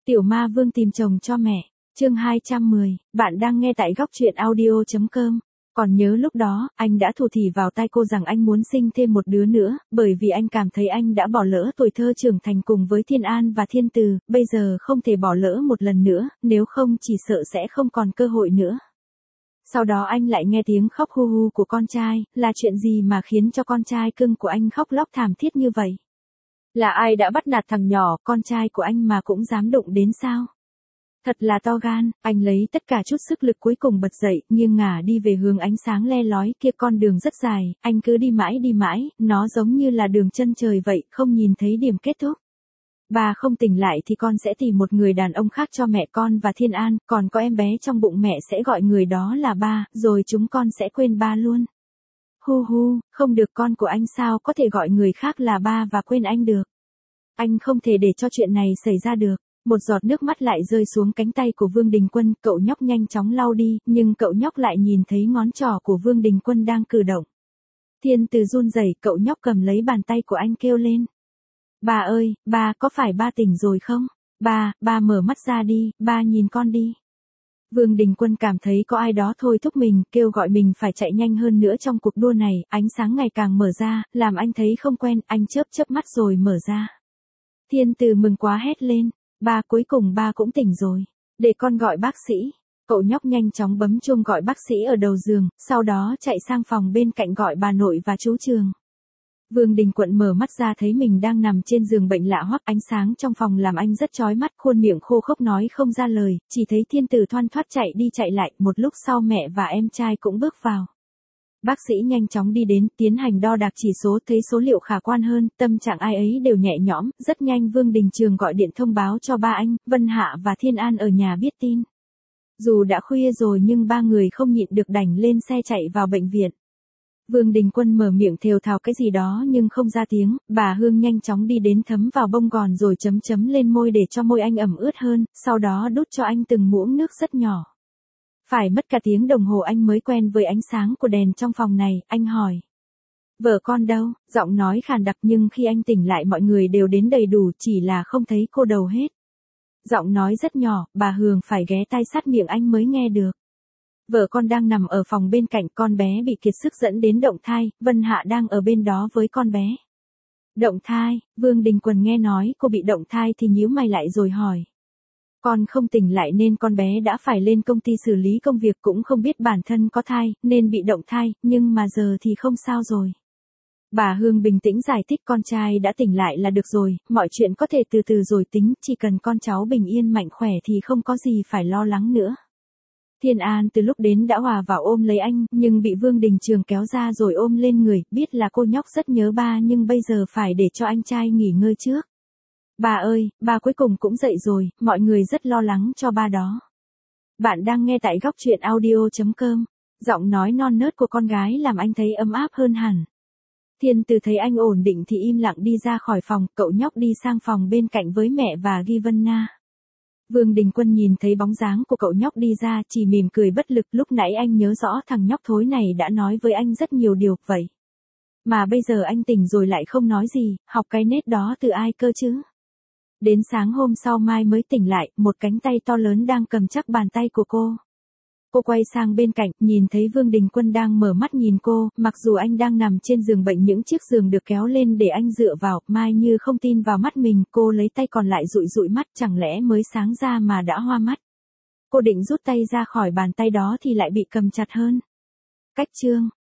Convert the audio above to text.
Tiểu Ma Vương tìm chồng cho mẹ, chương 210, bạn đang nghe tại góc truyện audio.com. Còn nhớ lúc đó, anh đã thủ thỉ vào tai cô rằng anh muốn sinh thêm một đứa nữa, bởi vì anh cảm thấy anh đã bỏ lỡ tuổi thơ trưởng thành cùng với Thiên An và Thiên Từ, bây giờ không thể bỏ lỡ một lần nữa, nếu không chỉ sợ sẽ không còn cơ hội nữa. Sau đó anh lại nghe tiếng khóc hu hu của con trai, là chuyện gì mà khiến cho con trai cưng của anh khóc lóc thảm thiết như vậy? Là ai đã bắt nạt thằng nhỏ, con trai của anh mà cũng dám đụng đến sao? Thật là to gan, anh lấy tất cả chút sức lực cuối cùng bật dậy, nghiêng ngả đi về hướng ánh sáng le lói kia, con đường rất dài, anh cứ đi mãi, nó giống như là đường chân trời vậy, không nhìn thấy điểm kết thúc. Bà không tỉnh lại thì con sẽ tìm một người đàn ông khác cho mẹ con và Thiên An, còn có em bé trong bụng mẹ sẽ gọi người đó là ba, rồi chúng con sẽ quên ba luôn. Hu hu, không được, con của anh sao có thể gọi người khác là ba và quên anh được. Anh không thể để cho chuyện này xảy ra được. Một giọt nước mắt lại rơi xuống cánh tay của Vương Đình Quân, cậu nhóc nhanh chóng lau đi, nhưng cậu nhóc lại nhìn thấy ngón trỏ của Vương Đình Quân đang cử động. Thiên Từ run rẩy, cậu nhóc cầm lấy bàn tay của anh kêu lên. Ba ơi, ba, có phải ba tỉnh rồi không? Ba mở mắt ra đi, ba nhìn con đi. Vương Đình Quân cảm thấy có ai đó thôi thúc mình, kêu gọi mình phải chạy nhanh hơn nữa trong cuộc đua này, ánh sáng ngày càng mở ra, làm anh thấy không quen, anh chớp mắt rồi mở ra. Thiên Từ mừng quá hét lên. Ba, cuối cùng ba cũng tỉnh rồi. Để con gọi bác sĩ. Cậu nhóc nhanh chóng bấm chuông gọi bác sĩ ở đầu giường, sau đó chạy sang phòng bên cạnh gọi bà nội và chú Trường. Vương Đình Quận mở mắt ra thấy mình đang nằm trên giường bệnh lạ hoắc, ánh sáng trong phòng làm anh rất chói mắt, khuôn miệng khô khốc nói không ra lời, chỉ thấy Thiên Từ thoăn thoắt chạy đi chạy lại, một lúc sau mẹ và em trai cũng bước vào. Bác sĩ nhanh chóng đi đến, tiến hành đo đạc chỉ số, thấy số liệu khả quan hơn, tâm trạng ai ấy đều nhẹ nhõm, rất nhanh Vương Đình Trường gọi điện thông báo cho ba anh, Vân Hạ và Thiên An ở nhà biết tin. Dù đã khuya rồi nhưng ba người không nhịn được đành lên xe chạy vào bệnh viện. Vương Đình Quân mở miệng thều thào cái gì đó nhưng không ra tiếng, bà Hương nhanh chóng đi đến thấm vào bông gòn rồi chấm lên môi để cho môi anh ẩm ướt hơn, sau đó đút cho anh từng muỗng nước rất nhỏ. Phải mất cả tiếng đồng hồ anh mới quen với ánh sáng của đèn trong phòng này, anh hỏi. Vợ con đâu? Giọng nói khàn đặc nhưng khi anh tỉnh lại mọi người đều đến đầy đủ, chỉ là không thấy cô đầu hết. Giọng nói rất nhỏ, bà Hương phải ghé tai sát miệng anh mới nghe được. Vợ con đang nằm ở phòng bên cạnh, con bé bị kiệt sức dẫn đến động thai, Vân Hạ đang ở bên đó với con bé. Động thai? Vương Đình Quần nghe nói cô bị động thai thì nhíu mày lại rồi hỏi. Con không tỉnh lại nên con bé đã phải lên công ty xử lý công việc, cũng không biết bản thân có thai, nên bị động thai, nhưng mà giờ thì không sao rồi. Bà Hương bình tĩnh giải thích, con trai đã tỉnh lại là được rồi, mọi chuyện có thể từ từ rồi tính, chỉ cần con cháu bình yên mạnh khỏe thì không có gì phải lo lắng nữa. Thiên An từ lúc đến đã hòa vào ôm lấy anh, nhưng bị Vương Đình Trường kéo ra rồi ôm lên người, biết là cô nhóc rất nhớ ba nhưng bây giờ phải để cho anh trai nghỉ ngơi trước. Bà ơi, ba cuối cùng cũng dậy rồi, mọi người rất lo lắng cho ba đó. Bạn đang nghe tại góc truyện audio.com, giọng nói non nớt của con gái làm anh thấy ấm áp hơn hẳn. Thiên Từ thấy anh ổn định thì im lặng đi ra khỏi phòng, cậu nhóc đi sang phòng bên cạnh với mẹ và Ghi Vân Na. Vương Đình Quân nhìn thấy bóng dáng của cậu nhóc đi ra chỉ mỉm cười bất lực, lúc nãy anh nhớ rõ thằng nhóc thối này đã nói với anh rất nhiều điều, vậy mà bây giờ anh tỉnh rồi lại không nói gì, học cái nết đó từ ai cơ chứ? Đến sáng hôm sau Mai mới tỉnh lại, một cánh tay to lớn đang cầm chắc bàn tay của cô. Cô quay sang bên cạnh, nhìn thấy Vương Đình Quân đang mở mắt nhìn cô, mặc dù anh đang nằm trên giường bệnh, những chiếc giường được kéo lên để anh dựa vào, Mai như không tin vào mắt mình, cô lấy tay còn lại dụi mắt, chẳng lẽ mới sáng ra mà đã hoa mắt. Cô định rút tay ra khỏi bàn tay đó thì lại bị cầm chặt hơn. Cách chương